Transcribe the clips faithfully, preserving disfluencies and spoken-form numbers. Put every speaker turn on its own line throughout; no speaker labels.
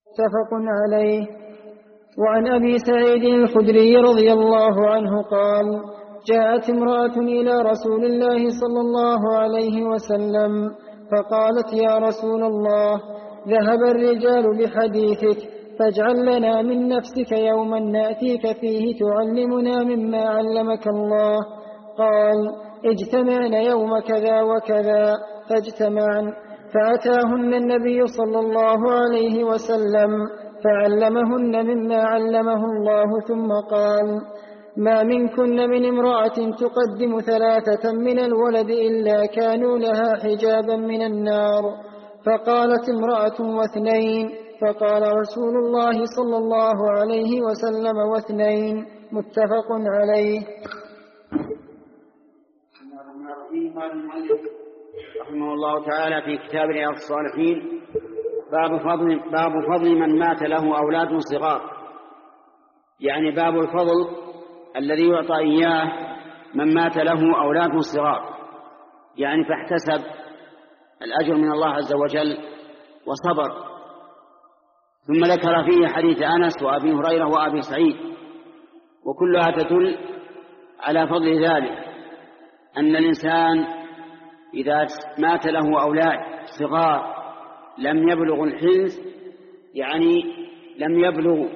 متفق عليه. وعن أبي سعيد الخدري رضي الله عنه قال: جاءت امرأة إلى رسول الله صلى الله عليه وسلم فقالت: يا رسول الله، ذهب الرجال بحديثك، فاجعل لنا من نفسك يوما نأتيك فيه تعلمنا مما علمك الله. قال: اجتمعن يوم كذا وكذا، فاجتمعن، فأتاهن النبي صلى الله عليه وسلم فعلمهن مما علمه الله، ثم قال: ما منكن من امرأة تقدم ثلاثة من الولد إلا كانوا لها حجابا من النار. فقالت امرأة: واثنين. فقال رسول الله صلى الله عليه وسلم: واثنين. متفق عليه.
قال المؤلف رحمه الله تعالى في كتاب رياض الصالحين: باب فضل, باب فضل من مات له أولاد صغار، يعني باب الفضل الذي يعطى إياه من مات له أولاد صغار، يعني فاحتسب الأجر من الله عز وجل وصبر. ثم ذكر فيه حديث أنس وأبي هريرة وأبي سعيد، وكلها تدل على فضل ذلك، أن الإنسان إذا مات له أولاد صغار لم يبلغ الحنث، يعني لم يبلغ،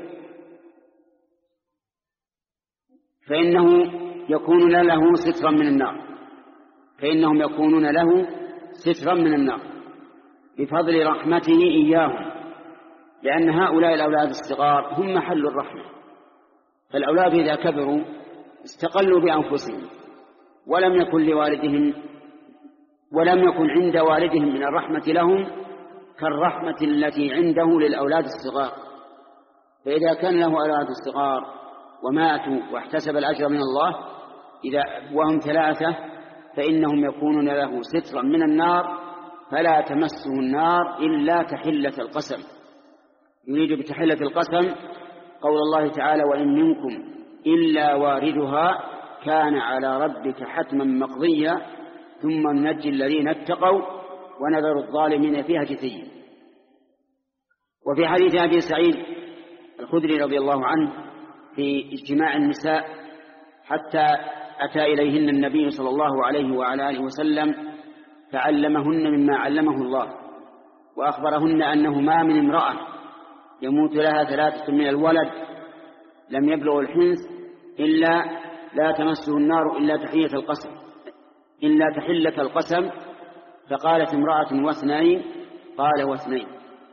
فإنه يكون له سترا من النار فإنهم يكونون له سترا من النار بفضل رحمته إياهم، لأن هؤلاء الأولاد الصغار هم محل الرحمة. فالأولاد إذا كبروا استقلوا بأنفسهم، ولم يكن لوالدهم ولم يكن عند والدهم من الرحمة لهم كالرحمة التي عنده للأولاد الصغار. فإذا كان له أولاد الصغار وماتوا واحتسب الأجر من الله إذا وهم ثلاثة، فإنهم يكونون له سترا من النار، فلا تمسه النار إلا تحلة القسم. يريد بتحلة القسم قول الله تعالى: وإن منكم إلا واردها كان على ربك حتما مقضيا ثم ننجي الذين اتقوا ونذر الظالمين فيها جثيا. وفي حديث أبي سعيد الخدري رضي الله عنه في اجتماع النساء حتى أتى إليهن النبي صلى الله عليه وعلى آله وسلم فعلمهن مما علمه الله، وأخبرهن أنه ما من امرأة يموت لها ثلاثة من الولد لم يبلغ الحنث إلا لا تمسه النار إلا تحية القسم إلا تحلة القسم. فقالت امرأة: واثنين. قال: واثنين.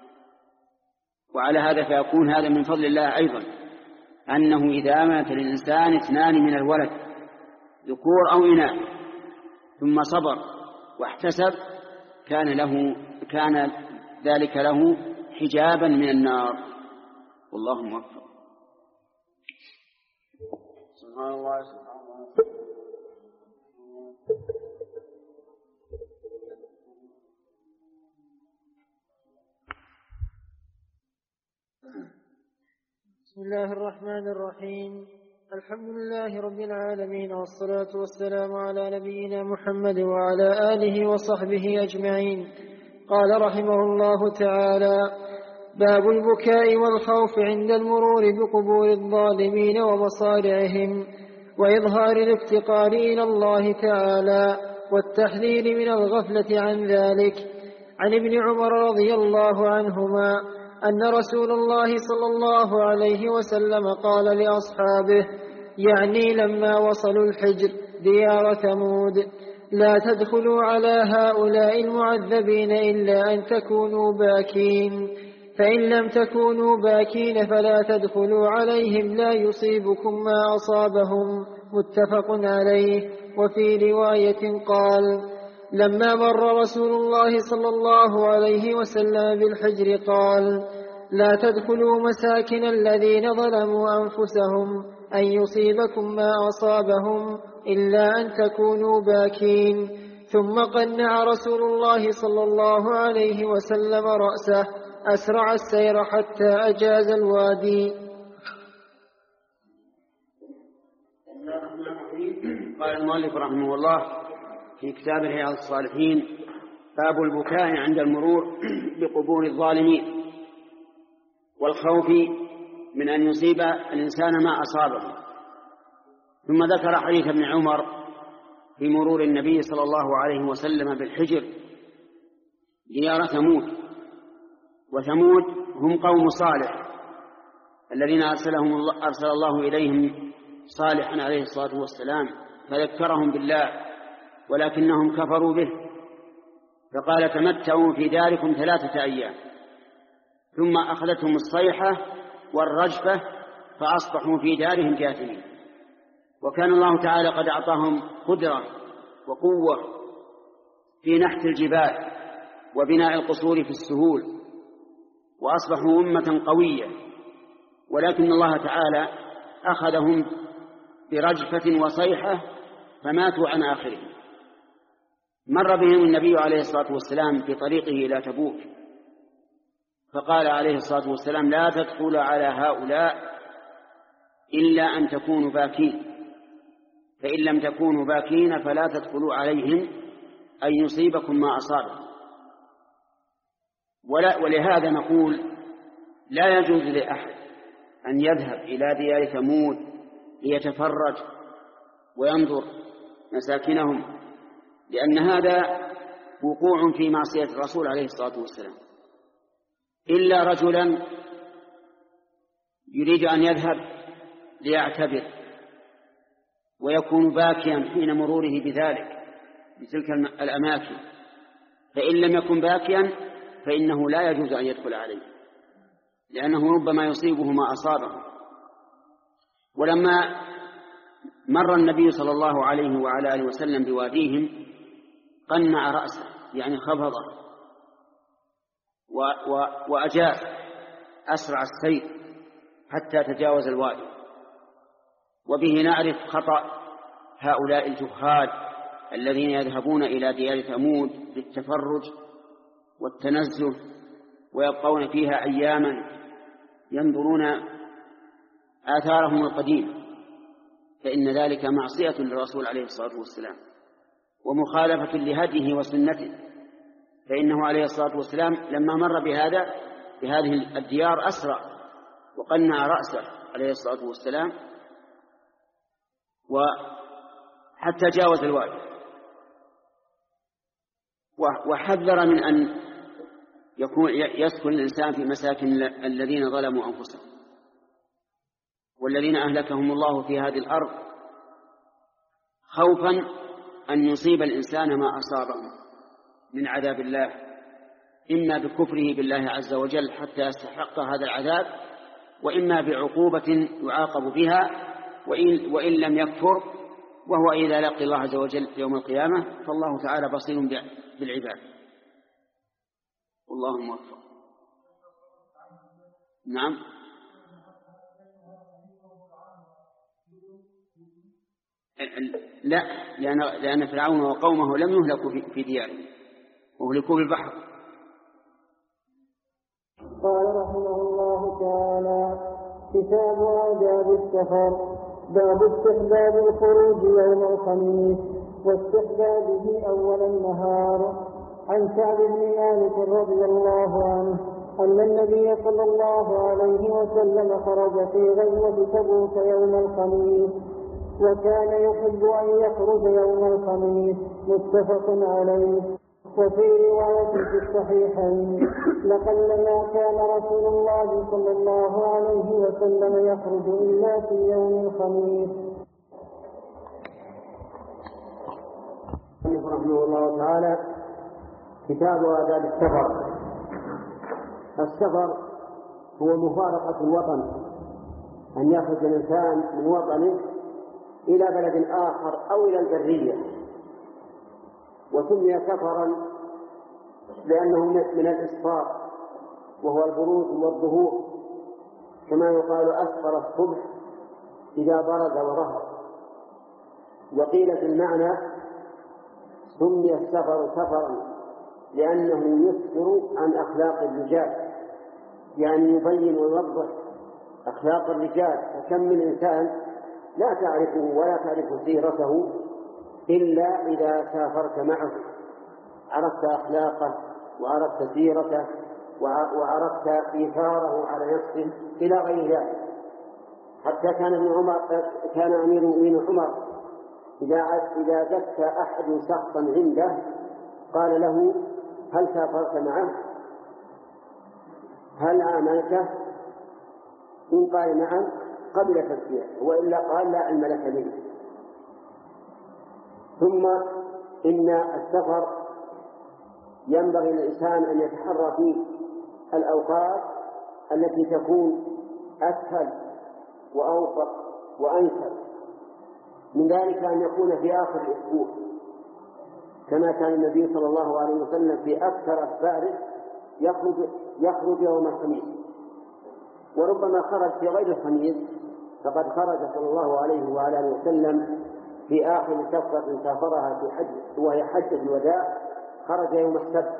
وعلى هذا فيكون هذا من فضل الله أيضا، أنه إذا مات الإنسان اثنان من الولد ذكور أو إناث ثم صبر واحتسب كان له كان ذلك له حجابا من النار. والله موفق. سبحان الله سبحان الله.
بسم الله الرحمن الرحيم. الحمد لله رب العالمين، والصلاة والسلام على نبينا محمد وعلى آله وصحبه أجمعين. قال رحمه الله تعالى: باب البكاء والخوف عند المرور بقبور الظالمين ومصارعهم، وإظهار الافتقار إلى الله تعالى، والتحذير من الغفلة عن ذلك. عن ابن عمر رضي الله عنهما أن رسول الله صلى الله عليه وسلم قال لأصحابه، يعني لما وصلوا الحجر ديار ثمود: لا تدخلوا على هؤلاء المعذبين إلا أن تكونوا باكين، فإن لم تكونوا باكين فلا تدخلوا عليهم لا يصيبكم ما أصابهم. متفق عليه. وفي رواية قال: لما مر رسول الله صلى الله عليه وسلم بالحجر قال: لا تدخلوا مساكن الذين ظلموا أنفسهم أن يصيبكم ما أصابهم إلا أن تكونوا باكين. ثم قنع رسول الله صلى الله عليه وسلم رأسه، أسرع السير حتى أجاز الوادي.
قال المؤلف رحمه الله في كتاب رياض الصالحين: باب البكاء عند المرور بقبور الظالمين. والخوف من أن يصيب الإنسان ما أصابه. ثم ذكر حديث ابن عمر في مرور النبي صلى الله عليه وسلم بالحجر ديار ثمود، وثمود هم قوم صالح الذين أرسلهم الله أرسل الله إليهم صالحا عليه الصلاة والسلام فذكرهم بالله ولكنهم كفروا به، فقال تمتعوا في داركم ثلاثة أيام، ثم أخذتهم الصيحة والرجفة فأصبحوا في دارهم جاثمين. وكان الله تعالى قد أعطاهم قدرة وقوة في نحت الجبال وبناء القصور في السهول، وأصبحوا أمة قوية، ولكن الله تعالى أخذهم برجفة وصيحة فماتوا عن آخرهم. مر بهم النبي عليه الصلاة والسلام في طريقه إلى تبوك فقال عليه الصلاة والسلام لا تدخل على هؤلاء إلا أن تكونوا باكين، فإن لم تكونوا باكين فلا تدخلوا عليهم أن يصيبكم ما أصابهم. ولهذا نقول لا يجوز لأحد أن يذهب إلى ديار ثمود ليتفرج وينظر مساكنهم، لأن هذا وقوع في معصية الرسول عليه الصلاة والسلام، إلا رجلا يريد أن يذهب ليعتبر ويكون باكيا حين مروره بذلك بتلك الأماكن، فإن لم يكن باكيا فإنه لا يجوز أن يدخل عليه، لأنه ربما يصيبه ما أصابه. ولما مر النبي صلى الله عليه وعلى آله وسلم بواديهم قنع رأسه، يعني خفضه وأجاب أسرع السير حتى تجاوز الوادي. وبه نعرف خطأ هؤلاء الجهال الذين يذهبون إلى ديار ثمود للتفرج والتنزه ويبقون فيها أياما ينظرون آثارهم القديمة، فإن ذلك معصية للرسول عليه الصلاة والسلام ومخالفة لهديه وسنته، فإنه عليه الصلاة والسلام لما مر بهذا بهذه الديار أسرع وقنع رأسه عليه الصلاة والسلام وحتى جاوز الوادي، وحذر من أن يكون يسكن الإنسان في مساكن الذين ظلموا أنفسهم والذين أهلكهم الله في هذه الأرض، خوفا أن يصيب الإنسان ما أصابه من عذاب الله، إما بكفره بالله عز وجل حتى يستحق هذا العذاب، وإما بعقوبة يعاقب بها وإن, وإن لم يكفر، وهو إذا لقي الله عز وجل يوم القيامة فالله تعالى بصير بالعباد. والله موفق. نعم. لا، لأن, لأن فرعون وقومه لم يهلكوا في ديارهم وهلكوا بالبحر.
قال رحمه الله تعالى كتاب آداب السفر، باب استحباب الخروج يوم الخميس واستحبابه أول النهار. عن كعب بن مالك رضي الله عنه أن النبي صلى الله عليه وسلم خرج في غزوة تبوك يوم الخميس، وكان يحب أن يخرج يوم الخميس، متفق عليه. وفي رواية في الصحيحين لقلما كان رسول الله صلى الله عليه وسلم يخرج إلا في يوم الخميس.
رحمه الله تعالى كتاب آداب السفر. السفر هو مفارقة الوطن، أن يخرج الإنسان من وطنه إلى بلد آخر أو إلى البرية، وسمي سفرا لأنه من الإسفار وهو البروز والظهور، كما يقال أسفر الصبح إذا برز وظهر. وقيل في المعنى سمي السفر سفرا لأنه يسفر عن أخلاق الرجال، يعني يبين ويوضح أخلاق الرجال. وكم من إنسان لا تعرفه ولا تعرف سيرته إلا إذا سافرت معه، عرفت أخلاقه وعرفت سيرته وعرفت إيثاره على نفسه إلى غير ذلك. حتى كان ابن عمر كان أمير المؤمنين عمر إذا إذا زكى أحد شخصا عنده قال له: هل سافرت معه؟ هل آمنته؟ إن قال نعم قبل تزكيته، وإلا قال لا علم لك به. ثم إن السفر ينبغي للإنسان أن يتحرى فيه الأوقات التي تكون أسهل وأوفق وأنسب، من ذلك أن يكون في آخر الأسبوع، كما كان النبي صلى الله عليه وسلم في أكثر أسفاره يخرج, يخرج يوم الخميس، وربما خرج في غير الخميس، فقد خرج صلى الله عليه وعلى آله وسلم في آخر سفرة سافرها في حج وهي حجة الوداع، خرج يوم السبت،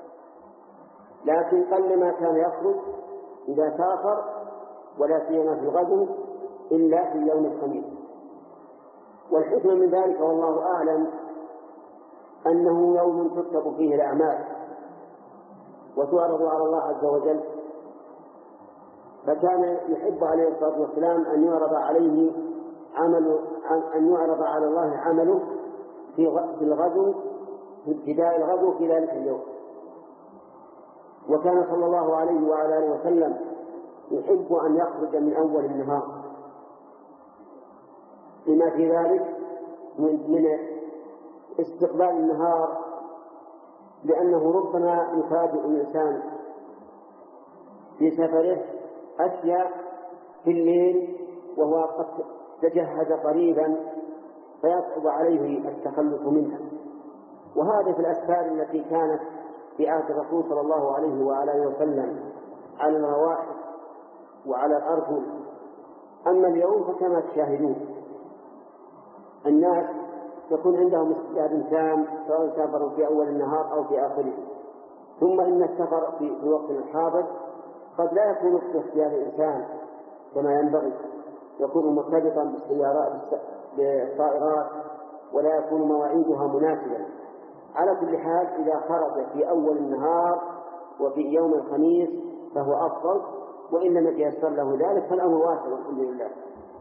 لكن قل ما كان يخرج إذا سافر ولا سيما في الغزو إلا في يوم الخميس. والحكمة من ذلك والله أعلم أنه يوم تكتب فيه الأعمال وتعرض على الله عز وجل، فكان يحب عليه الصلاة والسلام أن يعرض عليه عمل أن يعرض على الله عمله في الغزو في ابتداء الغزو في ذلك اليوم. وكان صلى الله عليه وعلى آله وسلم يحب أن يخرج من أول النهار، لما في ذلك من استقبال النهار، لأنه ربما يفاجئ الإنسان في سفره أشياء في الليل وهو قد تجهز قريبا فيصعب عليه التخلص منها. وهذا في الأسفار التي كانت في عهد الرسول صلى الله عليه وعلى وسلم على الرواحل وعلى الأرجل. أما اليوم فكما تشاهدون الناس يكون عندهم استعداد تام سواء سافروا في أول النهار أو في آخره. ثم إن السفر في وقت الحاضر قد لا يكون في اختيار الإنسان كما ينبغي، يكون مرتبطا بالسيارات بالطائرات ولا يكون مواعيدها مناسبة. على كل حال إذا خرج في أول النهار وفي يوم الخميس فهو أفضل، وإن لم يتيسر له ذلك فالأمر واسع والحمد لله.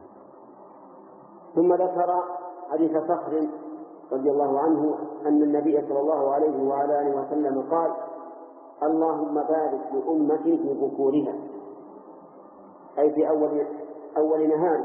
ثم ذكر حديث صخر رضي الله عنه أن النبي صلى الله عليه وعلى آله وسلم قال: اللهم بارك لأمتي في بكورها، أي في أول أول نهار.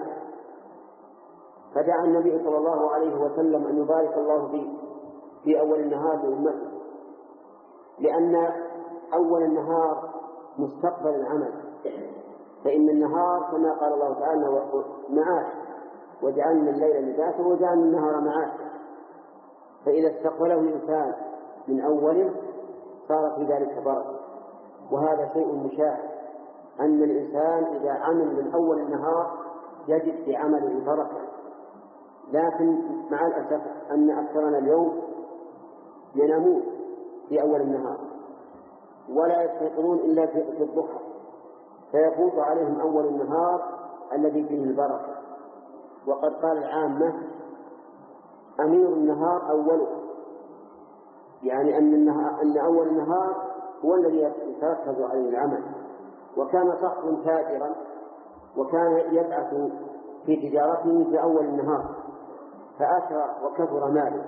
فدعا النبي صلى الله عليه وسلم أن يبارك الله في في أول النهار لأمته، لأن أول النهار مستقبل العمل، فإن النهار كما قال الله تعالى معاش، وجعلنا الليل لباسا وجعلنا النهار معاشا. فإذا استقبله الإنسان من أوله صار في ذلك بركة. وهذا شيء مشاهد أن الإنسان إذا عمل من أول النهار يجد في عمله بركة. لكن مع الأسف أن أكثرنا اليوم ينامون في أول النهار ولا يستيقظون إلا في الضحى، فيفوت عليهم أول النهار الذي فيه البركة. وقد قال العامة: أمير النهار أوله، يعني أن, النهار أن أول النهار هو الذي يتركز عليه العمل. وكان صخر تاجرا وكان يبعث في تجارته في أول النهار، فأسرع وكثر ماله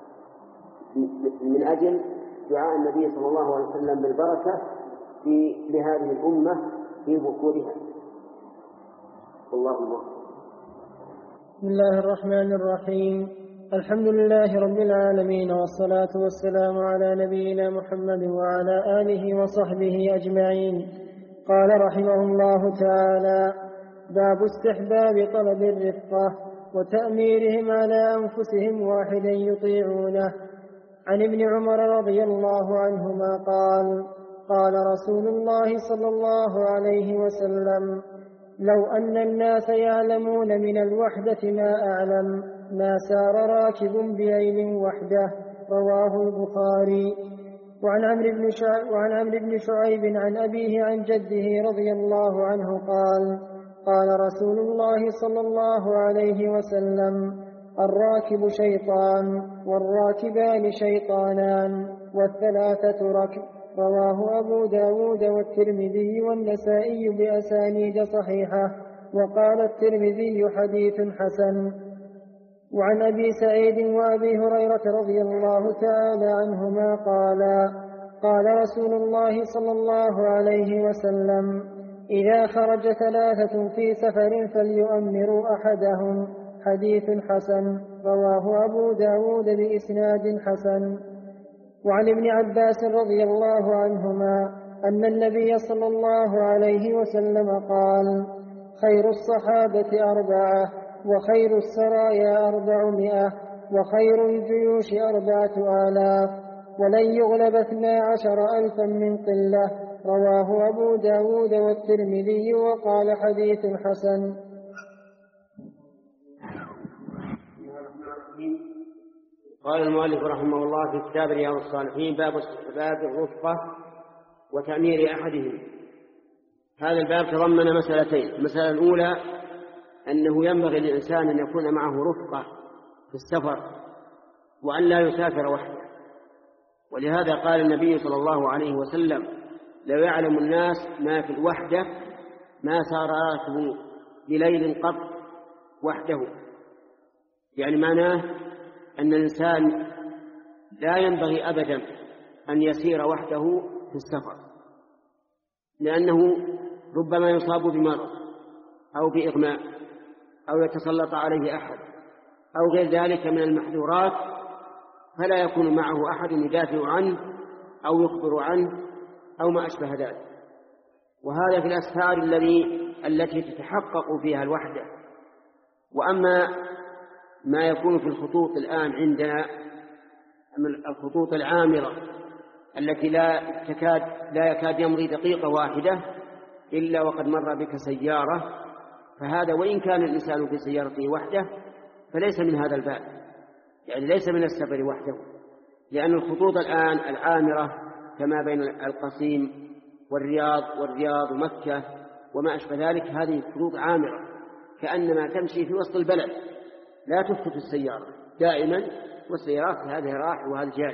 من أجل دعاء النبي صلى الله عليه وسلم بالبركة في لهذه الأمة في بكورها. والله الله.
بسم الله الرحمن الرحيم. الحمد لله رب العالمين، والصلاة والسلام على نبينا محمد وعلى آله وصحبه أجمعين. قال رحمه الله تعالى: باب استحباب طلب الرفقة وتأميرهم على أنفسهم واحدا يطيعونه. عن ابن عمر رضي الله عنهما قال: قال رسول الله صلى الله عليه وسلم: لو أن الناس يعلمون من الوحدة ما أعلم ما سار راكب بعين وحده. رواه البخاري. وعن عمرو بن شعيب وعن عمرو بن شعيب عن أبيه عن جده رضي الله عنه قال: قال رسول الله صلى الله عليه وسلم: الراكب شيطان، والراكبان شيطانان، والثلاثة ركب رواه أبو داود والترمذي والنسائي بأسانيد صحيحة، وقال الترمذي حديث حسن. وعن أبي سعيد وأبي هريرة رضي الله تعالى عنهما قالا قال رسول الله صلى الله عليه وسلم: إذا خرج ثلاثة في سفر فليؤمروا أحدهم. حديث حسن، رواه أبو داود بإسناد حسن. وعن ابن عباس رضي الله عنهما أن النبي صلى الله عليه وسلم قال: خير الصحابة أربعة، وخير السرايا أربعمائة، وخير الجيوش أربعة آلاف، ولن يغلب اثنا عشر ألفا من قلة. رواه أبو داود والترمذي وقال حديث حسن.
قال المؤلف رحمه الله في كتاب رياض الصالحين: باب استحباب الرفقة وتأمير أحدهم. هذا الباب تضمن مسألتين: المسألة الأولى أنه ينبغي للإنسان أن يكون معه رفقة في السفر وأن لا يسافر وحده، ولهذا قال النبي صلى الله عليه وسلم: لو يعلم الناس ما في الوحدة ما سار راكب بليل قط وحده. يعني معناه أن الإنسان لا ينبغي أبدا أن يسير وحده في السفر، لأنه ربما يصاب بمرض أو بإغماء أو يتسلط عليه أحد أو غير ذلك من المحذورات، فلا يكون معه أحد يدافع عنه أو يخبر عنه أو ما أشبه ذلك. وهذا في الأسفار الذي التي تتحقق فيها الوحدة. وأما ما يكون في الخطوط الآن عندنا من الخطوط العامرة التي لا تكاد لا يكاد يمضي دقيقة واحدة إلا وقد مر بك سيارة، فهذا وإن كان الإنسان في سيارته وحده فليس من هذا الباب، يعني ليس من السفر وحده، لأن الخطوط الآن العامرة كما بين القصيم والرياض والرياض ومكة وما أشبه ذلك، هذه خطوط عامرة كأنما تمشي في وسط البلد، لا تفت السيارة دائما، والسيارات هذه راح وهذه جاي،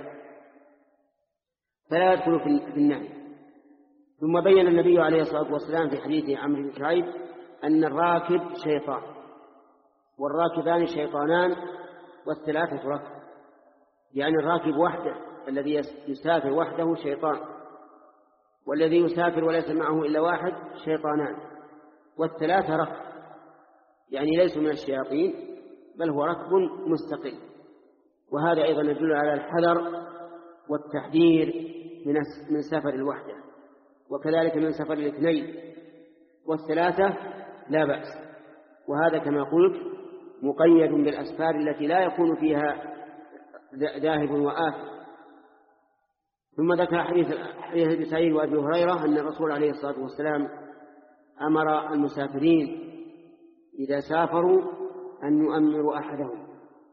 فلا يدخل في النهي. ثم بين النبي عليه الصلاة والسلام في حديث عمرو بن شعيب أن الراكب شيطان، والراكبان شيطانان، والثلاثة ركب. يعني الراكب وحده الذي يسافر وحده شيطان، والذي يسافر وليس معه إلا واحد شيطانان، والثلاثة ركب، يعني ليسوا من الشياطين بل هو ركب مستقل. وهذا أيضا يدل على الحذر والتحذير من سفر الوحدة، وكذلك من سفر الاثنين، والثلاثة لا بأس. وهذا كما قلت مقيد بالأسفار التي لا يكون فيها ذاهب وآخر. ثم ذكر حديث حديث ابي سعيد وابي هريره ان الرسول عليه الصلاه والسلام امر المسافرين اذا سافروا ان يؤمروا احدهم،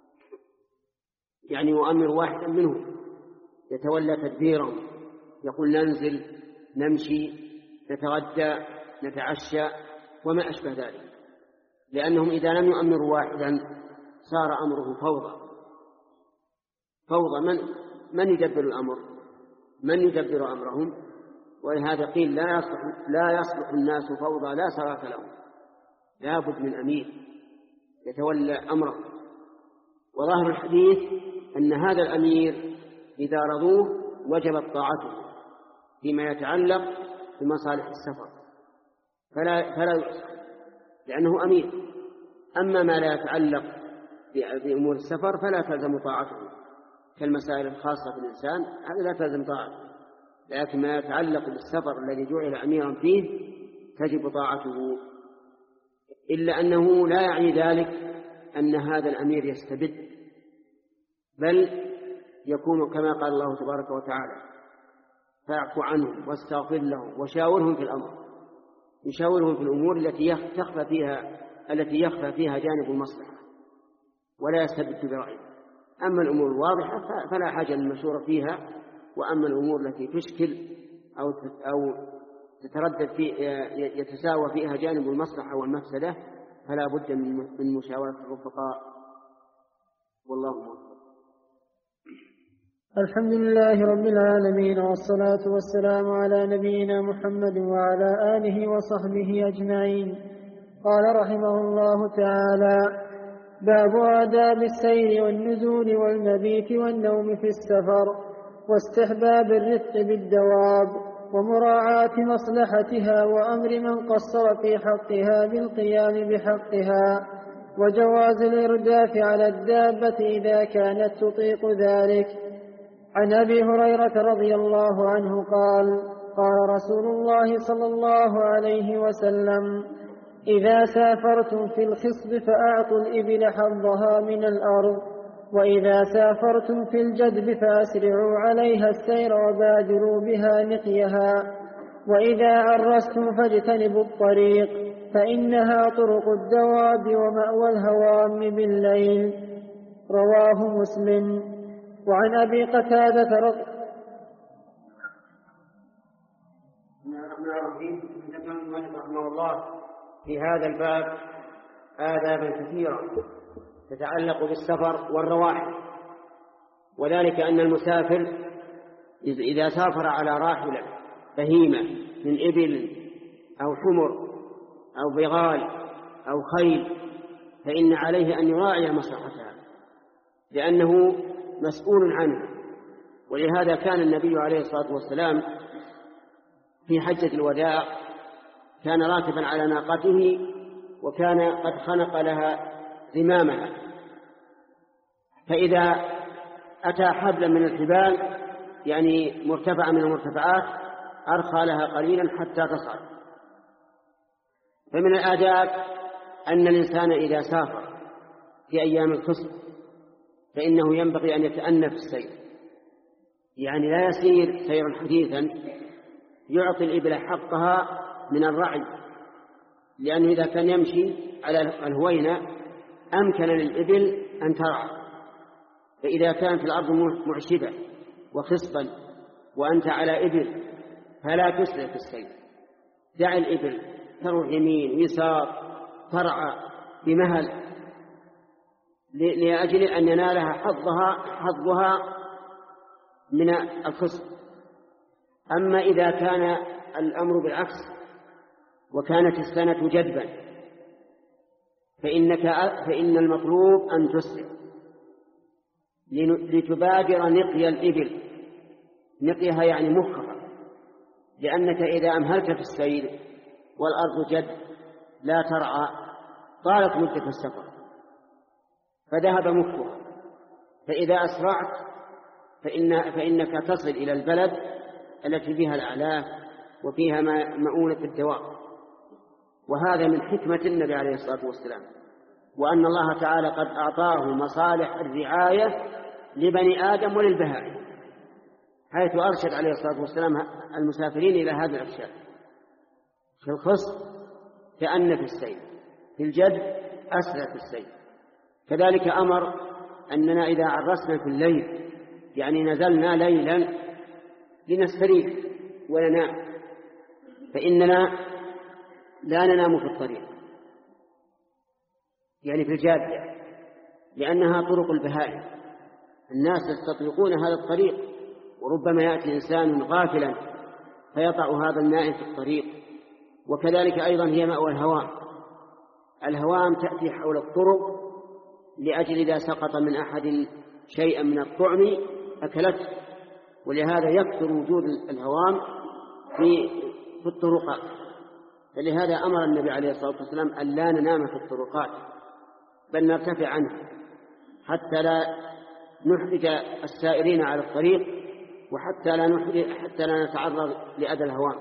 يعني يؤمر واحدا منهم يتولى تدبيرهم، يقول ننزل نمشي نتغدى نتعشى وما اشبه ذلك، لانهم اذا لم يؤمروا واحدا صار امره فوضى فوضى من من يدبر الامر؟ من يدبر أمرهم؟ ولهذا قيل لا يصلح, لا يصلح الناس فوضى لا سراك لهم، لا بد من أمير يتولى أمره. وظاهر الحديث أن هذا الأمير إذا رضوه وجبت طاعته فيما يتعلق بمصالح السفر، فلا, فلا يؤسف لأنه أمير. أما ما لا يتعلق بأمور السفر فلا تلزم طاعته، كالمسائل الخاصة بالإنسان هذا لا تلزم طاعته، لكن ما يتعلق بالسفر الذي جعل أميرا فيه تجب طاعته، إلا أنه لا يعني ذلك أن هذا الأمير يستبد، بل يكون كما قال الله تبارك وتعالى فاعف عنهم واستغفر لهم وشاورهم في الأمر، يشاورهم في الأمور التي تخفى فيها التي يخفى فيها جانب المصلحة ولا يستبد برأيه. أما الأمور الواضحة فلا حاجة للمشورة فيها، وأما الأمور التي تشكل أو أو تتردد في يتساوى فيها جانب المصلحة والمفسدة فلا بد من مشاورة الرفقاء، والله موفق.
الحمد لله رب العالمين، والصلاة والسلام على نبينا محمد وعلى آله وصحبه أجمعين. قال رحمه الله تعالى: باب آداب السير والنزول والمبيت والنوم في السفر، واستحباب الرفق بالدواب، ومراعاة مصلحتها، وأمر من قصر في حقها بالقيام بحقها، وجواز الإرداف على الدابة إذا كانت تطيق ذلك. عن أبي هريرة رضي الله عنه قال: قال رسول الله صلى الله عليه وسلم: إذا سافرتم في الخصب فأعطوا الإبل حظها من الأرض، وإذا سافرتم في الجدب فأسرعوا عليها السير وبادروا بها نقيها، وإذا عرستم فاجتنبوا الطريق فإنها طرق الدواب ومأوى الهوام بالليل. رواه مسلم. وعن أبي قتادة رضي
رحمه الله في هذا الباب آدابا كثيرة تتعلق بالسفر والرواحل، وذلك أن المسافر إذا سافر على راحلة بهيمة من إبل أو حمر أو بغال أو خيل فإن عليه أن يراعي مصلحتها لأنه مسؤول عنها. ولهذا كان النبي عليه الصلاة والسلام في حجة الوداع كان راكبا على ناقته وكان قد خنق لها زمامها، فإذا أتى حبلا من الحبال يعني مرتفعة من المرتفعات أرخى لها قليلا حتى تصعد. فمن الآداب أن الإنسان إذا سافر في أيام الخصب فإنه ينبغي أن يتأنى في السير، يعني لا يسير سيرا حديثا، يعطي الإبل حقها من الرعي، لأنه إذا كان يمشي على الهوينة أمكن للإبل أن ترعى. فإذا كانت الأرض معشبة وخصبا وأنت على إبل فلا تسرع في السير، دع الإبل تروح يمين ويسار ترعى بمهل لأجل أن ينالها حظها حظها من الخصب. أما إذا كان الأمر بالعكس وكانت السنة جدبا فإنك فإن المطلوب أن تسرع لتبادر نقي الإبل، نقيها يعني مخها، لأنك إذا أمهلت في السير والأرض جد لا ترعى طالت مدة السفر فذهب مخها. فإذا أسرعت فإن فإنك تصل إلى البلد التي فيها الأعلاف وفيها مؤونة الدواب. وهذا من حكمة النبي عليه الصلاة والسلام، وأن الله تعالى قد أعطاه مصالح الرعاية لبني آدم وللبهائم، حيث أرشد عليه الصلاة والسلام المسافرين إلى هذه الأشياء: في الخصب تأنى في السير، في الجد أسرع في السير. كذلك أمر أننا إذا عرسنا في الليل يعني نزلنا ليلا لنستريح وننام فإننا لا ننام في الطريق، يعني في الجادة، لأنها طرق البهائم، الناس يستطرقون هذا الطريق، وربما يأتي إنسان غافلا فيطع هذا النائم في الطريق. وكذلك أيضا هي مأوى الهوام، الهوام تأتي حول الطرق لأجل إذا سقط من أحد شيئا من الطعم أكلته، ولهذا يكثر وجود الهوام في في الطرقات. فلهذا أمر النبي عليه الصلاة والسلام أن لا ننام في الطرقات بل نرتفع عنها حتى لا نحرج السائرين على الطريق، وحتى لا نحرج حتى لا نتعرض لأذى الهوام.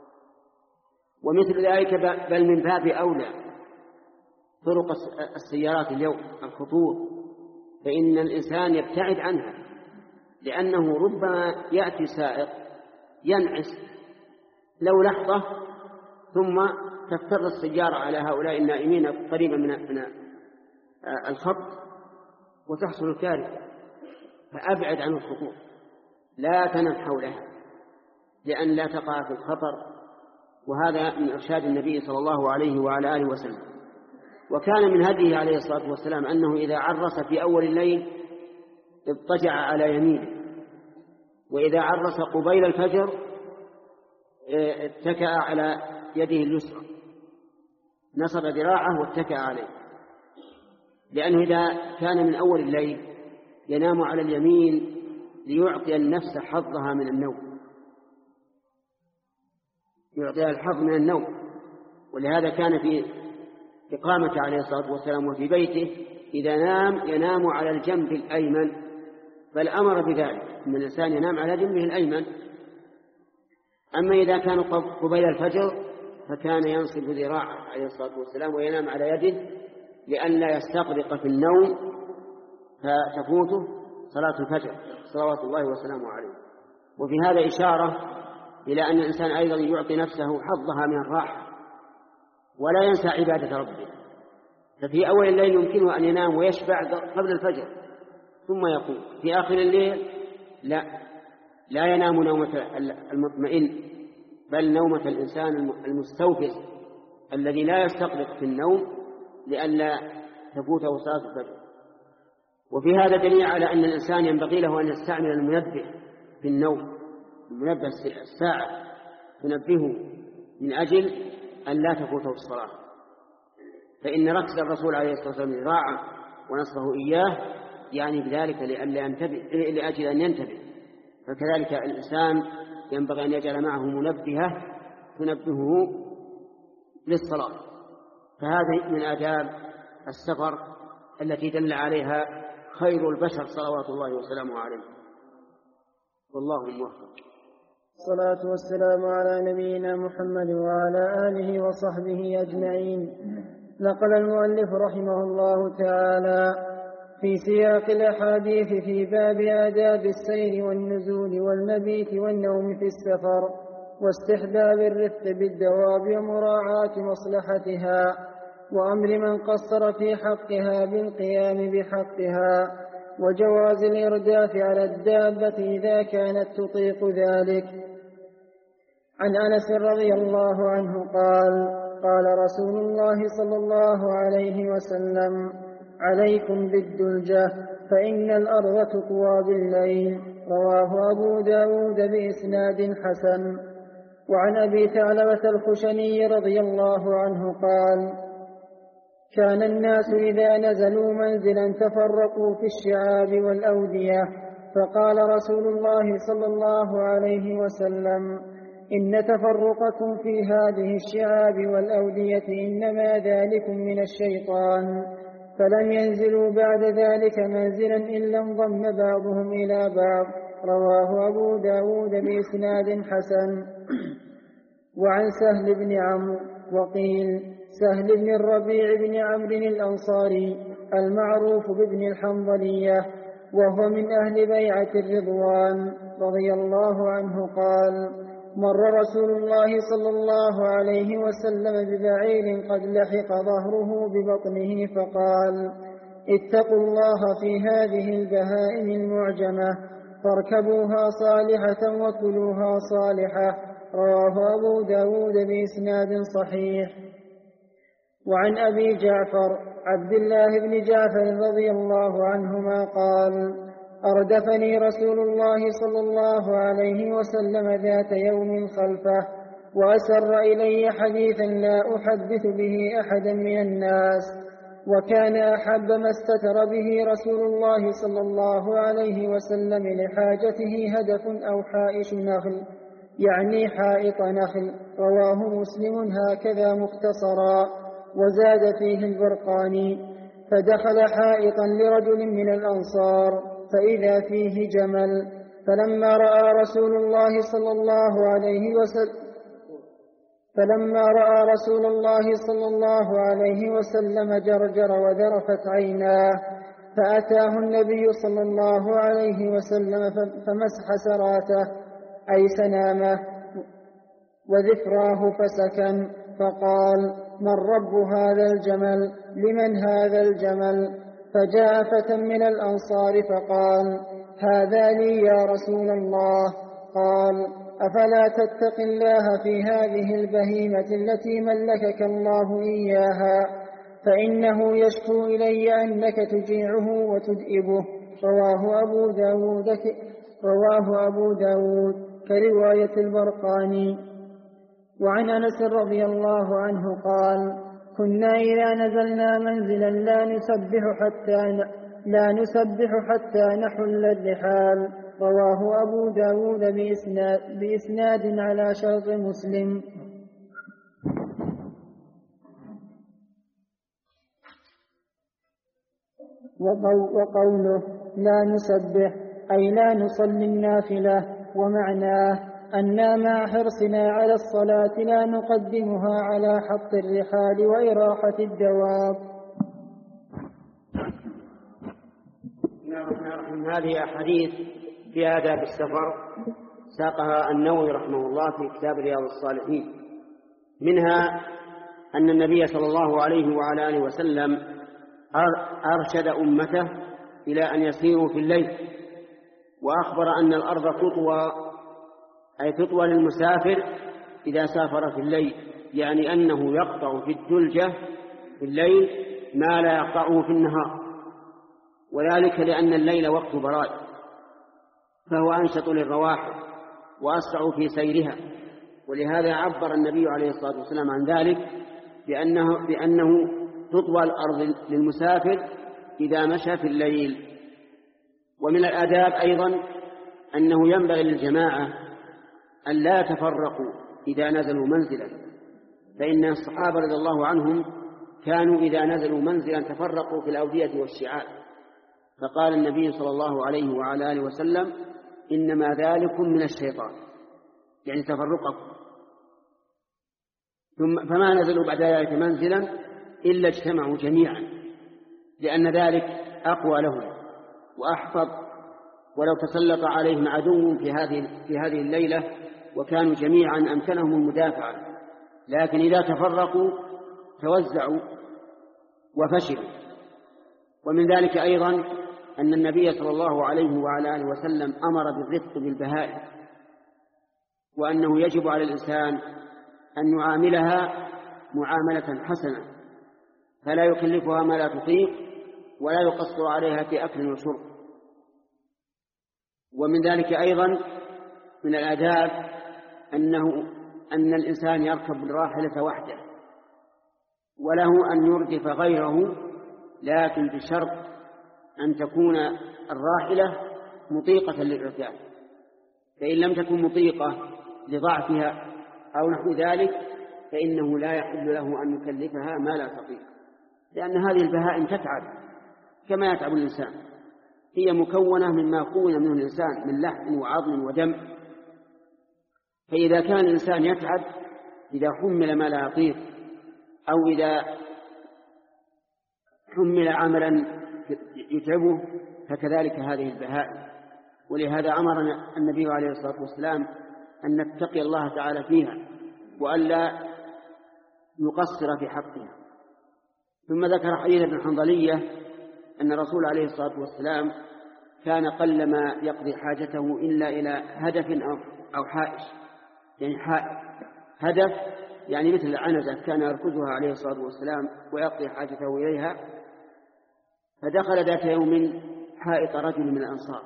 ومثل ذلك بل من باب أولى طرق السيارات اليوم الخطور، فإن الإنسان يبتعد عنها، لأنه ربما يأتي سائق ينعس لو لحظة ثم تفتر السيارة على هؤلاء النائمين قريبا من الخط وتحصل الكارثة. فأبعد عن الخطور، لا تنم حولها لأن لا تقع في الخطر. وهذا من إرشاد النبي صلى الله عليه وعلى آله وسلم. وكان من هديه عليه الصلاة والسلام أنه إذا عرس في أول الليل اضطجع على يمينه
وإذا عرس قبيل الفجر اتكأ على يده اليسرى، نصب ذراعه واتكأ عليه، لأنه إذا كان من أول الليل ينام على اليمين ليعطي النفس حظها من النوم، يعطيها الحظ من النوم. ولهذا كان في إقامة عليه الصلاة والسلام وفي بيته إذا نام ينام على الجنب الأيمن، بل أمر بذلك أن الإنسان ينام على جنبه الأيمن. أما إذا كان قبيل الفجر فكان ينصب ذراعه عليه الصلاة والسلام وينام على يده لئلا يستغرق في النوم فتفوته صلاة الفجر صلوات الله وسلامه عليه. وفي هذا إشارة إلى أن الإنسان أيضا يعطي نفسه حظها من الراحة ولا ينسى عبادة ربه. ففي أول الليل يمكنه أن ينام ويشبع قبل الفجر ثم يقوم. في آخر الليل لا لا ينام نومة المطمئن، بل نومة الإنسان المستوفز الذي لا يستغرق في النوم لئلا تفوته صلاة الفجر. وفي هذا دليل على أن الإنسان ينبغي له أن يستعمل المنبه في النوم، المنبه الساعة تنبهه من أجل أن لا تفوته الصلاة. فإن ركز الرسول عليه الصلاة والسلام ذراعه ونصره إياه يعني بذلك لئلا ينتبه لأجل أن ينتبه. فكذلك الإنسان ينبغي أن يجعل معه منبهة تنبهه للصلاة. فهذه من آداب السفر التي دل عليها خير البشر صلوات الله وسلامه عليه. والله موفق.
الصلاة والسلام على نبينا محمد وعلى آله وصحبه أجمعين. نقل المؤلف رحمه الله تعالى في سياق الأحاديث في باب آداب السير والنزول والمبيت والنوم في السفر واستحباب الرفق بالدواب ومراعاة مصلحتها وأمر من قصر في حقها بالقيام بحقها وجواز الإرداف على الدابة إذا كانت تطيق ذلك. عن أنس رضي الله عنه قال قال رسول الله صلى الله عليه وسلم عليكم بالدلجة فإن الأرض تطوى بالليل. رواه أبو داود بإسناد حسن. وعن أبي ثعلبة الخشني رضي الله عنه قال كان الناس إذا نزلوا منزلا تفرقوا في الشعاب والأودية، فقال رسول الله صلى الله عليه وسلم إن تفرقكم في هذه الشعاب والأودية إنما ذلك من الشيطان. فلم ينزلوا بعد ذلك منزلا إلا انضم بعضهم إلى بعض. رواه أبو داود بإسناد حسن. وعن سهل بن عمرو وقيل سهل بن الربيع بن عمرو الأنصاري المعروف بابن الحنظلية وهو من أهل بيعة الرضوان رضي الله عنه قال مر رسول الله صلى الله عليه وسلم ببعير قد لحق ظهره ببطنه فقال اتقوا الله في هذه البهائم المعجمة فاركبوها صالحة وكلوها صالحة. رواه أبو داود بإسناد صحيح. وعن أبي جعفر عبد الله بن جعفر رضي الله عنهما قال أردفني رسول الله صلى الله عليه وسلم ذات يوم خلفه وأسر إلي حديثا لا أحدث به أحدا من الناس، وكان أحب ما استتر به رسول الله صلى الله عليه وسلم لحاجته هدف أو حائش نخل، يعني حائط نخل. رواه مسلم هكذا مختصرا. وزاد فيه البرقاني فدخل حائطا لرجل من الأنصار فإذا فيه جمل، فلما رأى رسول الله صلى الله عليه وسلم فلما رأى رسول الله صلى الله عليه وسلم جرجر وذرفت عيناه، فأتاه النبي صلى الله عليه وسلم فمسح سراته أي سنامه وذفراه فسكن، فقال من رب هذا الجمل؟ لمن هذا الجمل؟ فجاء فتى من الأنصار فقال هذا لي يا رسول الله. قال أفلا تتق الله في هذه البهيمة التي ملكك الله إياها، فإنه يشكو إلي أنك تجيعه وتدئبه. رواه أبو داود رواه أبو داود كرواية البرقاني. وعن أنس رضي الله عنه قال: كنا إذا نزلنا منزلا لا نسبح حتى لا نسبح حتى نحل الرحال. رواه أبو داود بإسناد, بإسناد على شرط مسلم. وقوله لا نسبح أي لا نصلي النافلة، ومعناه أننا مع حرصنا على الصلاة لا نقدمها على حط الرحال وإراحة الدواب.
من هذه أحاديث في آداب السفر ساقها النووي رحمه الله في كتاب رياض الصالحين. منها أن النبي صلى الله عليه وعلى آله وسلم أرشد أمته إلى أن يسيروا في الليل، وأخبر أن الأرض تطوى أي تطوى للمسافر إذا سافر في الليل، يعني أنه يقطع في الدلجة في الليل ما لا يقطعه في النهار، وذلك لأن الليل وقت براد فهو أنشط للرواحل وأسرع في سيرها، ولهذا عبر النبي عليه الصلاة والسلام عن ذلك بأنه, بأنه تطوى الأرض للمسافر إذا مشى في الليل. ومن الآداب أيضا أنه ينبغي للجماعة أن لا يتفرقوا إذا نزلوا منزلا، فإن الصحابة رضي الله عنهم كانوا إذا نزلوا منزلا تفرقوا في الأودية والشعاب، فقال النبي صلى الله عليه وعلى آله وسلم: إنما ذلكم من الشيطان، يعني تفرقكم. ثم فما نزلوا بعد ذلك منزلا إلا اجتمعوا جميعا، لأن ذلك أقوى لهم وأحفظ، ولو تسلط عليهم عدو في هذه في هذه الليلة وكانوا جميعا أمكنهم المدافعة، لكن إذا تفرقوا توزعوا وفشلوا. ومن ذلك أيضا أن النبي صلى الله عليه وعلى آله وسلم أمر بالرفق بالبهائم، وأنه يجب على الإنسان أن يعاملها معاملة حسنة، فلا يكلفها ما لا تطيق ولا يقصر عليها في أكل وشرب. ومن ذلك أيضا من الآداب أنه أن الإنسان يركب الراحلة وحده، وله أن يردف غيره، لكن بشرط أن تكون الراحلة مطيقة للركاب، فإن لم تكن مطيقة لضعفها أو نحو ذلك فإنه لا يحل له أن يكلفها ما لا تطيق، لأن هذه البهائم تتعب كما يتعب الإنسان، هي مكونة مما كون منه الإنسان من لحم وعظم ودم، فإذا كان الإنسان يتعب إذا حمل ما لا يطيق أو إذا حمل عملا يتعبه فكذلك هذه البهائم. ولهذا أمرنا النبي عليه الصلاة والسلام أن نتقي الله تعالى فيها وألا نقصر في حقها. ثم ذكر حديث ابن حنظلية أن الرسول عليه الصلاة والسلام كان قلما يقضي حاجته إلا إلى هدف أو حائش، يعني حائش هدف يعني مثل العنزة كان يركزها عليه الصلاة والسلام ويقضي حاجته إليها. فدخل ذات يوم حائط رجل من الأنصار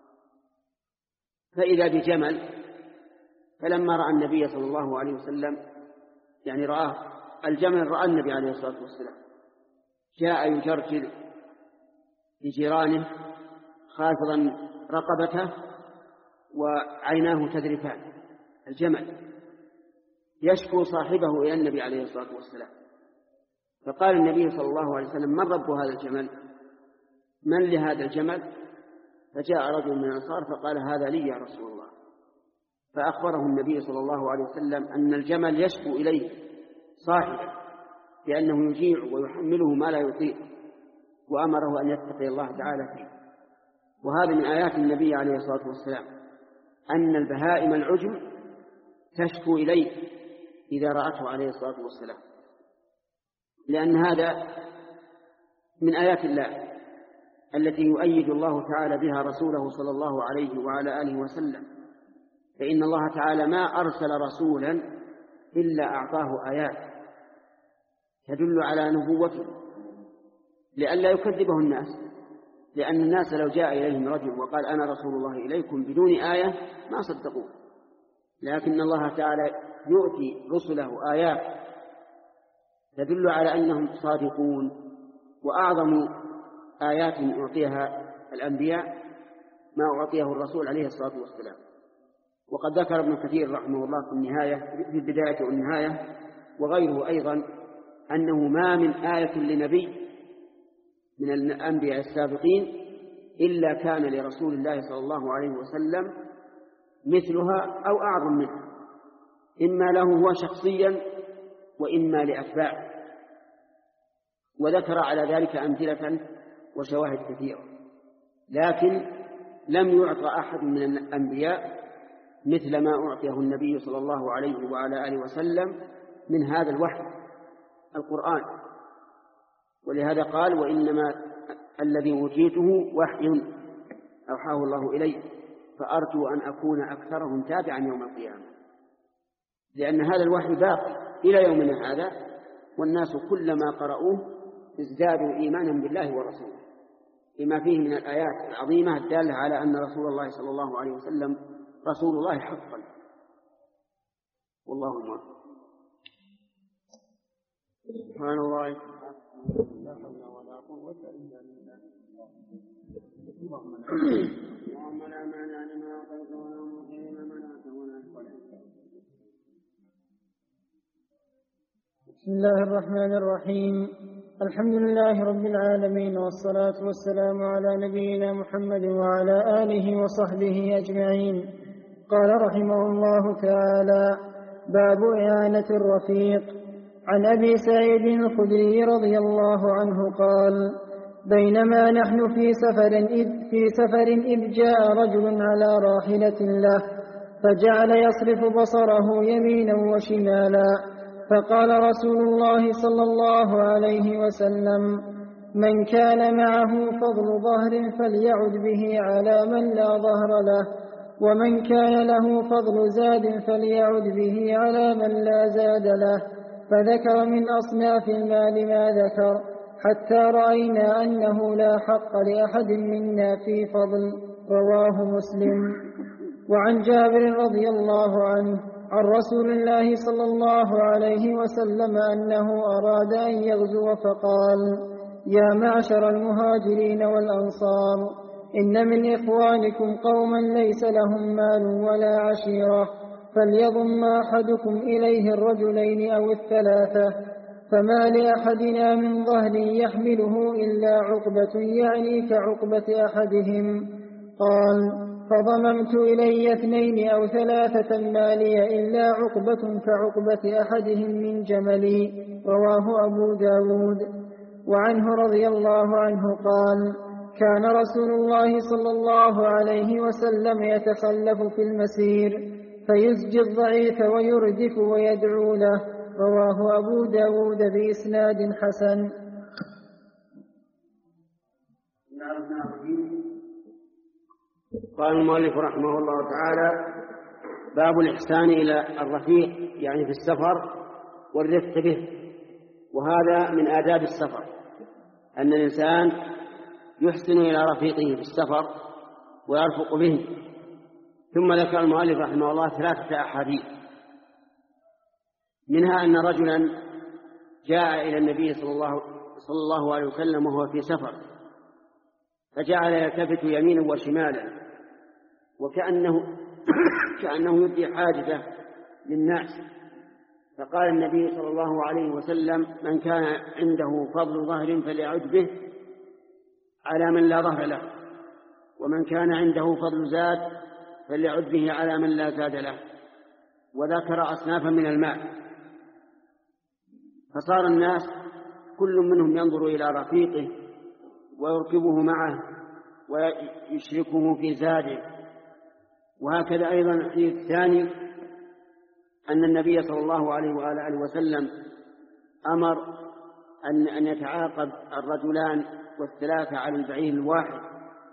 فإذا بجمل، فلما رأى النبي صلى الله عليه وسلم يعني رآه الجمل رأى النبي عليه الصلاة والسلام جاء يجرجر لجيرانه خافضا رقبته وعيناه تذرفان، الجمل يشكو صاحبه إلى النبي عليه الصلاة والسلام. فقال النبي صلى الله عليه وسلم: من رب هذا الجمل؟ من لهذا الجمل؟ فجاء رجل من الأنصار فقال: هذا لي يا رسول الله. فأخبره النبي صلى الله عليه وسلم أن الجمل يشكو إليه صاحبه لأنه يجيع ويحمله ما لا يطيق، وأمره أن يتقي الله تعالى فيه. وهذا من آيات النبي عليه الصلاة والسلام أن البهائم العجم تشكو إليه إذا رأته عليه الصلاة والسلام، لأن هذا من آيات الله التي يؤيد الله تعالى بها رسوله صلى الله عليه وعلى آله وسلم. فإن الله تعالى ما أرسل رسولا إلا أعطاه آيات تدل على نبوته لئلا يكذبه الناس،
لأن الناس لو جاء إليهم رجل وقال أنا رسول الله إليكم بدون آية ما صدقوه، لكن الله تعالى يؤتي رسله آيات تدل على أنهم صادقون. وأعظم آيات أعطيها الأنبياء ما أعطيه الرسول عليه الصلاة والسلام. وقد ذكر ابن كثير رحمه الله في النهاية في البداية والنهاية وغيره أيضا أنه ما من آية لنبي من الأنبياء السابقين إلا كان لرسول الله صلى الله عليه وسلم مثلها أو أعظم منها، إما له هو شخصيا وإما لأتباعه. وذكر على ذلك أمثلة وشواهد كثيرة، لكن لم يعطى أحد من الأنبياء مثل ما أعطيه النبي صلى الله عليه وعلى آله وسلم من هذا الوحي القرآن. ولهذا قال وإنما الذي أوتيته وحي أوحاه الله إلي فأرجو أن أكون أكثرهم تابعا يوم القيامة، لأن هذا الوحي باقي إلى يومنا هذا، والناس كلما قرأوه ازدادوا إيمانا بالله ورسوله لما فيه من الآيات العظيمة الدالة على أن رسول الله صلى الله عليه وسلم رسول الله حقا. والله موفق. سبحان الله لا حول ولا قوة إلا بالله. اللهم لا مانع لما أعطيت ولا معطي لما منعت ولا ينفع.
بسم الله الرحمن الرحيم. الحمد لله رب العالمين، والصلاة والسلام على نبينا محمد وعلى آله وصحبه أجمعين. قال رحمه الله تعالى: باب إعانة الرفيق. عن أبي سعيد الخدري رضي الله عنه قال: بينما نحن في سفر إذ, في سفر إذ جاء رجل على راحلة له فجعل يصرف بصره يمينا وشمالا، فقال رسول الله صلى الله عليه وسلم: من كان معه فضل ظهر فليعد به على من لا ظهر له، ومن كان له فضل زاد فليعد به على من لا زاد له. فذكر من أصناف المال ما ذكر حتى رأينا أنه لا حق لأحد منا في فضل. رواه مسلم. وعن جابر رضي الله عنه عن رسول الله صلى الله عليه وسلم أنه أراد أن يغزو فقال: يا معشر المهاجرين والأنصار، إن من إخوانكم قوما ليس لهم مال ولا عشيرة، فليضم أحدكم إليه الرجلين أو الثلاثة، فما لأحدنا من ظهر يحمله إلا عقبة يعني كعقبة أحدهم. قال: فضممت إلي اثنين أو ثلاثة ما لي إلا عقبة كعقبة أحدهم من جملي. رواه أبو داود. وعنه رضي الله عنه قال: كان رسول الله صلى الله عليه وسلم يتخلف في المسير فيزجي الضعيف ويردف ويدعو له. رواه أبو داود بإسناد حسن.
قال المؤلف رحمه الله تعالى: باب الإحسان إلى الرفيق يعني في السفر والرفق به. وهذا من آداب السفر أن الإنسان يحسن إلى رفيقه في السفر ويرفق به. ثم ذكر المؤلف رحمه الله ثلاثة أحاديث، منها أن رجلا جاء إلى النبي صلى الله, صلى الله عليه وسلم وهو في سفر، فجعل يلتفت يمينا وشمالا وكأنه كأنه يدي حاجته للناس. فقال النبي صلى الله عليه وسلم: من كان عنده فضل ظهر فليعد به على من لا ظهر له، ومن كان عنده فضل زاد فليعد به على من لا زاد له. وذكر أصنافا من المال، فصار الناس كل منهم ينظر إلى رفيقه ويركبه معه ويشركه في زاده. وهكذا أيضا الحديث الثاني أن النبي صلى الله عليه وآله وسلم أمر أن أن يتعاقب الرجلان والثلاثة على البعير الواحد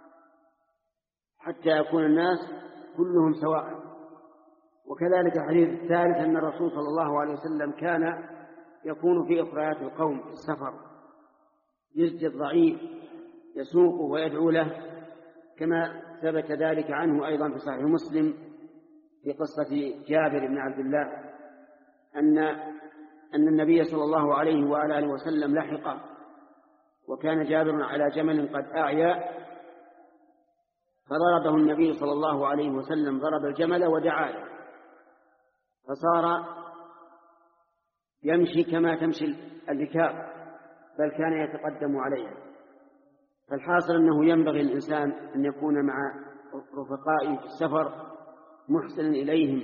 حتى يكون الناس كلهم سواء. وكذلك الحديث الثالث أن الرسول صلى الله عليه وسلم كان يكون في أخريات القوم في السفر، يزجي الضعيف يسوقه ويدعو له، كما ثبت ذلك عنه أيضا في صحيح مسلم في قصة جابر بن عبد الله أن أن النبي صلى الله عليه وعلى آله وسلم لحقه، وكان جابر على جمل قد أعيا، فضربه النبي صلى الله عليه وسلم، ضرب الجمل ودعا له، فصار يمشي كما تمشي الركاب، بل كان يتقدم عليه. فالحاصل أنه ينبغي الإنسان أن يكون مع رفقائه في السفر محسنا إليهم،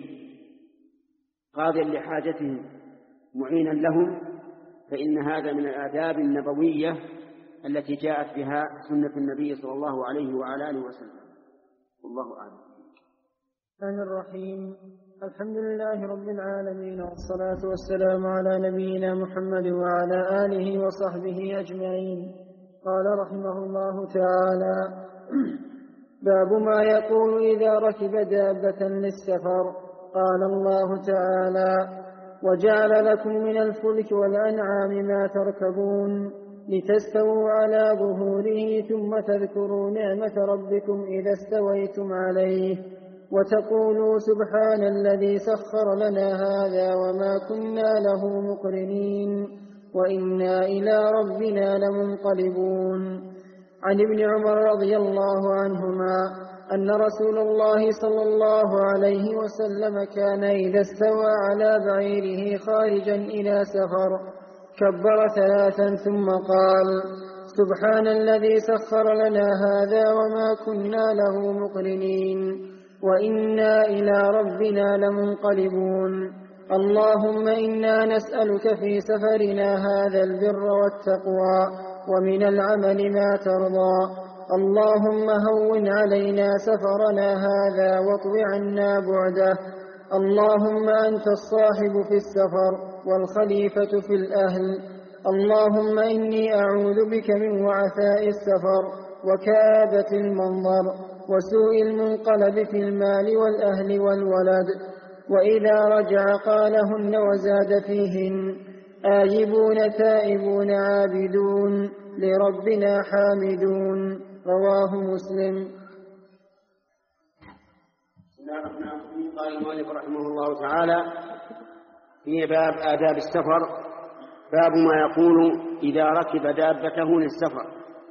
قاضيا لحاجتهم، معينا لهم، فإن هذا من الآداب النبوية التي جاءت بها سنة النبي صلى الله عليه وعلى آله وسلم. والله أعلم.
الرحمن الرحيم. الحمد لله رب العالمين، والصلاة والسلام على نبينا محمد وعلى آله وصحبه أجمعين. قال رحمه الله تعالى: باب ما يقول إذا ركب دابة للسفر. قال الله تعالى: وجعل لكم من الفلك والأنعام ما تركبون لتستووا على ظهوره ثم تذكروا نعمة ربكم إذا استويتم عليه وتقولوا سبحان الذي سخر لنا هذا وما كنا له مقرنين وإنا إلى ربنا لمنقلبون. عن ابن عمر رضي الله عنهما أن رسول الله صلى الله عليه وسلم كان إذا استوى على بعيره خارجا إلى سفر كبر ثلاثا ثم قال: سبحان الذي سخر لنا هذا وما كنا له مقرنين وإنا إلى ربنا لمنقلبون. اللهم إنا نسألك في سفرنا هذا البر والتقوى ومن العمل ما ترضى. اللهم هون علينا سفرنا هذا واطو عنا بعده. اللهم أنت الصاحب في السفر والخليفة في الأهل. اللهم إني أعوذ بك من وعثاء السفر وكآبة المنظر وسوء المنقلب في المال والأهل والولد. وإذا رجع قالهن وزاد فيهن: آيبون تائبون عابدون لربنا حامدون. رواه مسلم.
قال المؤلف رحمه الله تعالى في باب آداب السفر: باب ما يقول إذا ركب دابته للسفر.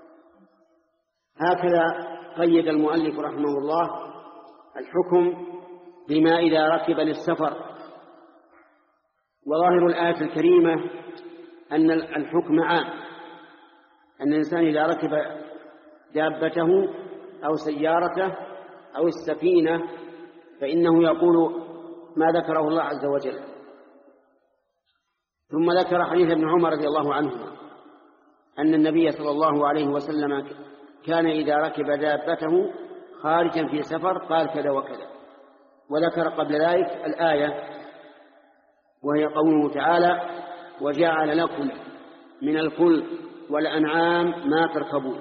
هكذا قيد المؤلف رحمه الله الحكم بما إذا ركب للسفر. وظاهر الآية الكريمة أن الحكم عام، أن الإنسان إذا ركب دابته أو سيارته أو السفينة فإنه يقول ما ذكره الله عز وجل. ثم ذكر حديث ابن عمر رضي الله عنهما أن النبي صلى الله عليه وسلم كان إذا ركب دابته خارجا في سفر قال كذا وكذا. وذكر قبل ذلك الآية وهي قوله تعالى: وجعل لكم من الفلك والأنعام ما تركبون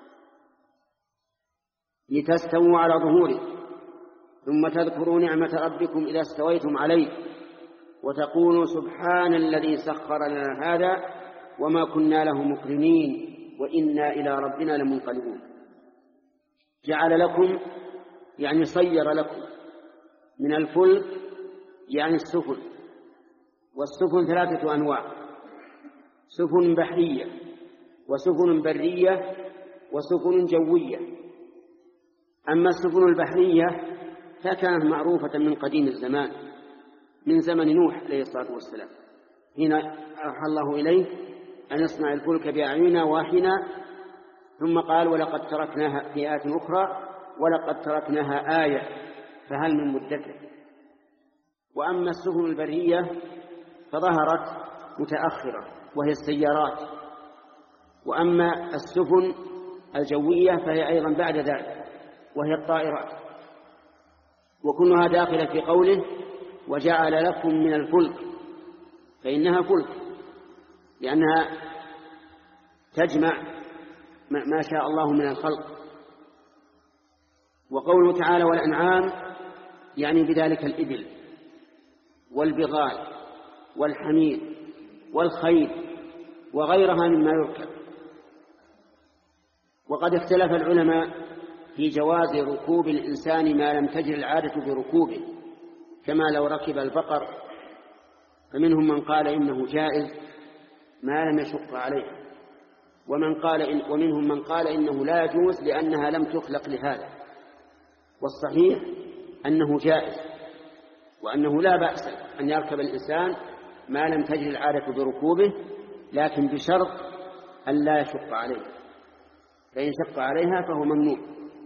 لتستووا على ظهوره ثم تذكروا نعمة ربكم إذا استويتم عليه وتقولوا سبحان الذي سخر لنا هذا وما كنا له مقرنين وإنا إلى ربنا لمنقلبون. جعل لكم يعني صير لكم من الفلك يعني السفن، والسفن ثلاثة أنواع: سفن بحرية وسفن برية وسفن جوية. أما السفن البحرية فكانت معروفة من قديم الزمان، من زمن نوح عليه الصلاة والسلام، حين أوحى الله إليه أن يصنع الفلك بأعيننا واحنا، ثم قال: ولقد تركناها في آيات أخرى ولقد تركناها آية فهل من مدكر. وأما السفن البرية فظهرت متأخرة وهي السيارات، وأما السفن الجوية فهي أيضا بعد ذلك وهي الطائرات، وكلها داخلة في قوله: وجعل لكم من الفلك، فإنها فلك لأنها تجمع ما شاء الله من الخلق. وقوله تعالى والأنعام يعني بذلك الإبل والبغال والحمير والخيل وغيرها مما يركب. وقد اختلف العلماء في جواز ركوب الإنسان ما لم تجر العادة بركوبه، كما لو ركب البقر، فمنهم من قال إنه جائز ما لم يشق عليه، ومن قال إن ومنهم من قال إنه لا يجوز لأنها لم تخلق لهذا. والصحيح أنه جائز، وأنه لا بأس أن يركب الإنسان ما لم تجر العادة بركوبه، لكن بشرط أن لا يشق عليه، فإن شق عليها فهو ممنوع.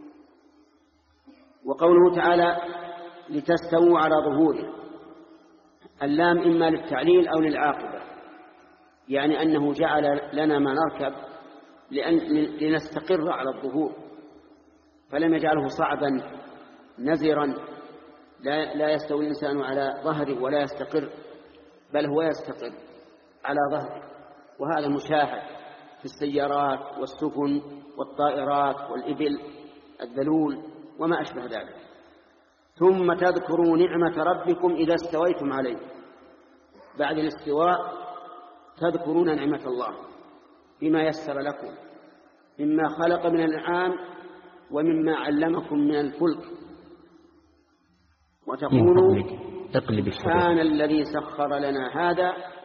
وقوله تعالى لتستووا على ظهوره، اللام إما للتعليل أو للعاقبة، يعني أنه جعل لنا ما نركب لأن لنستقر على الظهور، فلم يجعله صعبا نزرا لا, لا يستوي الإنسان على ظهره ولا يستقر، بل هو يستقر على ظهره. وهذا مشاهد في السيارات والسفن والطائرات والإبل الذلول وما أشبه ذلك. ثم تذكروا نعمة ربكم إذا استويتم عليه، بعد الاستواء تذكرون نعمة الله بما يسر لكم مما خلق من الأنعام ومما علمكم من الفلك، وتقولوا سبحان الذي سخر لنا هذا